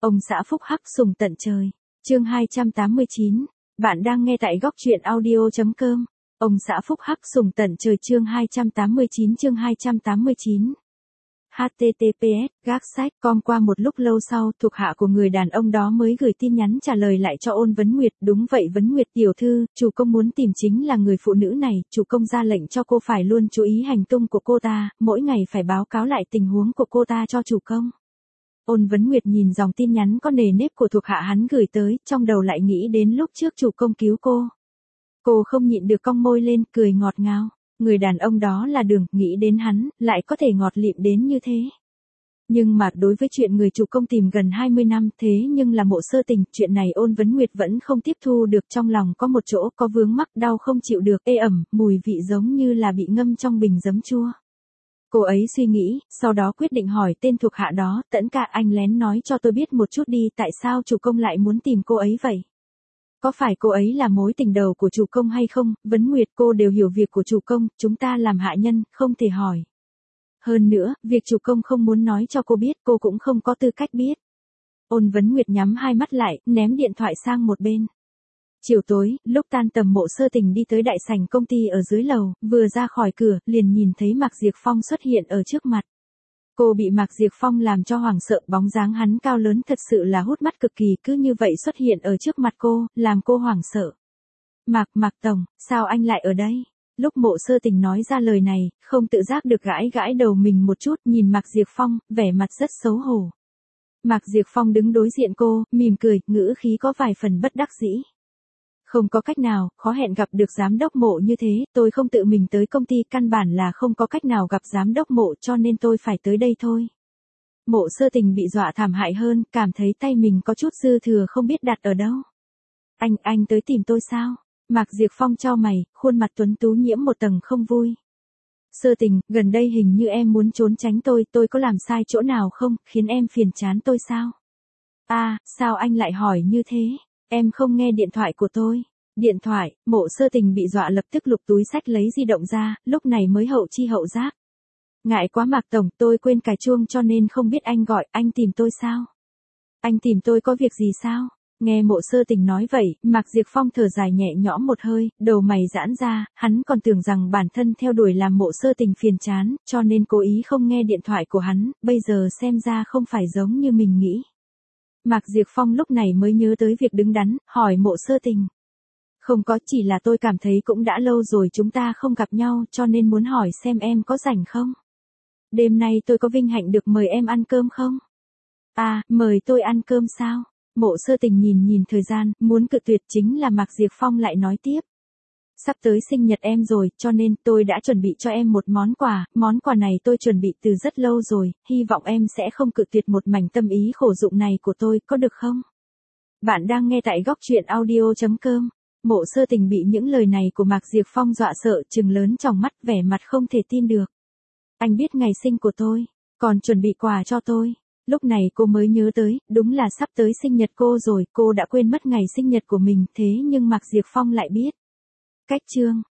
Ông xã phúc hắc sùng tận trời. Chương 289. Bạn đang nghe tại góc truyện audio.com. Ông xã phúc hắc sùng tận trời chương 289. https gác sách com. Qua một lúc lâu sau, thuộc hạ của người đàn ông đó mới gửi tin nhắn trả lời lại cho Ôn Vấn Nguyệt. Đúng vậy Vấn Nguyệt tiểu thư, chủ công muốn tìm chính là người phụ nữ này, chủ công ra lệnh cho cô phải luôn chú ý hành tung của cô ta, mỗi ngày phải báo cáo lại tình huống của cô ta cho chủ công. Ôn Vấn Nguyệt nhìn dòng tin nhắn có nề nếp của thuộc hạ hắn gửi tới, trong đầu lại nghĩ đến lúc trước chủ công cứu cô. Cô không nhịn được cong môi lên, cười ngọt ngào. Người đàn ông đó là Đường, nghĩ đến hắn, lại có thể ngọt lịm đến như thế. Nhưng mà đối với chuyện người chủ công tìm gần 20 năm thế nhưng là Mộ Sơ Tình, chuyện này Ôn Vấn Nguyệt vẫn không tiếp thu được, trong lòng có một chỗ có vướng mắc, đau không chịu được, ê ẩm, mùi vị giống như là bị ngâm trong bình giấm chua. Cô ấy suy nghĩ, sau đó quyết định hỏi tên thuộc hạ đó, Tẫn ca, anh lén nói cho tôi biết một chút đi, tại sao chủ công lại muốn tìm cô ấy vậy? Có phải cô ấy là mối tình đầu của chủ công hay không? Vấn Nguyệt, cô đều hiểu việc của chủ công, chúng ta làm hạ nhân, không thể hỏi. Hơn nữa, việc chủ công không muốn nói cho cô biết, cô cũng không có tư cách biết. Ôn Vấn Nguyệt nhắm hai mắt lại, ném điện thoại sang một bên. Chiều tối, lúc tan tầm Mộ Sơ Tình đi tới đại sảnh công ty ở dưới lầu, vừa ra khỏi cửa, liền nhìn thấy Mạc Diệp Phong xuất hiện ở trước mặt. Cô bị Mạc Diệp Phong làm cho hoảng sợ, bóng dáng hắn cao lớn thật sự là hút mắt cực kỳ, cứ như vậy xuất hiện ở trước mặt cô, làm cô hoảng sợ. Mạc Tổng, sao anh lại ở đây? Lúc Mộ Sơ Tình nói ra lời này, không tự giác được gãi gãi đầu mình một chút, nhìn Mạc Diệp Phong, vẻ mặt rất xấu hổ. Mạc Diệp Phong đứng đối diện cô, mỉm cười, ngữ khí có vài phần bất đắc dĩ. Không có cách nào, khó hẹn gặp được giám đốc Mộ như thế, tôi không tự mình tới công ty, căn bản là không có cách nào gặp giám đốc Mộ cho nên tôi phải tới đây thôi. Mộ Sơ Tình bị dọa thảm hại hơn, cảm thấy tay mình có chút dư thừa không biết đặt ở đâu. Anh tới tìm tôi sao? Mạc Diệp Phong chau mày, khuôn mặt tuấn tú nhiễm một tầng không vui. Sơ Tình, gần đây hình như em muốn trốn tránh tôi có làm sai chỗ nào không, khiến em phiền chán tôi sao? Sao anh lại hỏi như thế? Em không nghe điện thoại của tôi. Điện thoại, Mộ Sơ Tình bị dọa lập tức lục túi xách lấy di động ra, lúc này mới hậu chi hậu giác. Ngại quá Mạc Tổng, tôi quên cài chuông cho nên không biết anh gọi, anh tìm tôi sao? Anh tìm tôi có việc gì sao? Nghe Mộ Sơ Tình nói vậy, Mạc Diệp Phong thở dài nhẹ nhõm một hơi, đầu mày giãn ra, hắn còn tưởng rằng bản thân theo đuổi làm Mộ Sơ Tình phiền chán, cho nên cố ý không nghe điện thoại của hắn, bây giờ xem ra không phải giống như mình nghĩ. Mạc Diệp Phong lúc này mới nhớ tới việc đứng đắn, hỏi Mộ Sơ Tình. Không có, chỉ là tôi cảm thấy cũng đã lâu rồi chúng ta không gặp nhau cho nên muốn hỏi xem em có rảnh không? Đêm nay tôi có vinh hạnh được mời em ăn cơm không? Mời tôi ăn cơm sao? Mộ Sơ Tình nhìn thời gian, muốn cự tuyệt chính là Mạc Diệp Phong lại nói tiếp. Sắp tới sinh nhật em rồi, cho nên tôi đã chuẩn bị cho em một món quà này tôi chuẩn bị từ rất lâu rồi, hy vọng em sẽ không cự tuyệt một mảnh tâm ý khổ dụng này của tôi, có được không? Bạn đang nghe tại góc truyện audio.com. Mộ Sơ Tình bị những lời này của Mạc Diệp Phong dọa sợ, trừng lớn trong mắt, vẻ mặt không thể tin được. Anh biết ngày sinh của tôi, còn chuẩn bị quà cho tôi. Lúc này cô mới nhớ tới, đúng là sắp tới sinh nhật cô rồi, cô đã quên mất ngày sinh nhật của mình, thế nhưng Mạc Diệp Phong lại biết. Cách chương,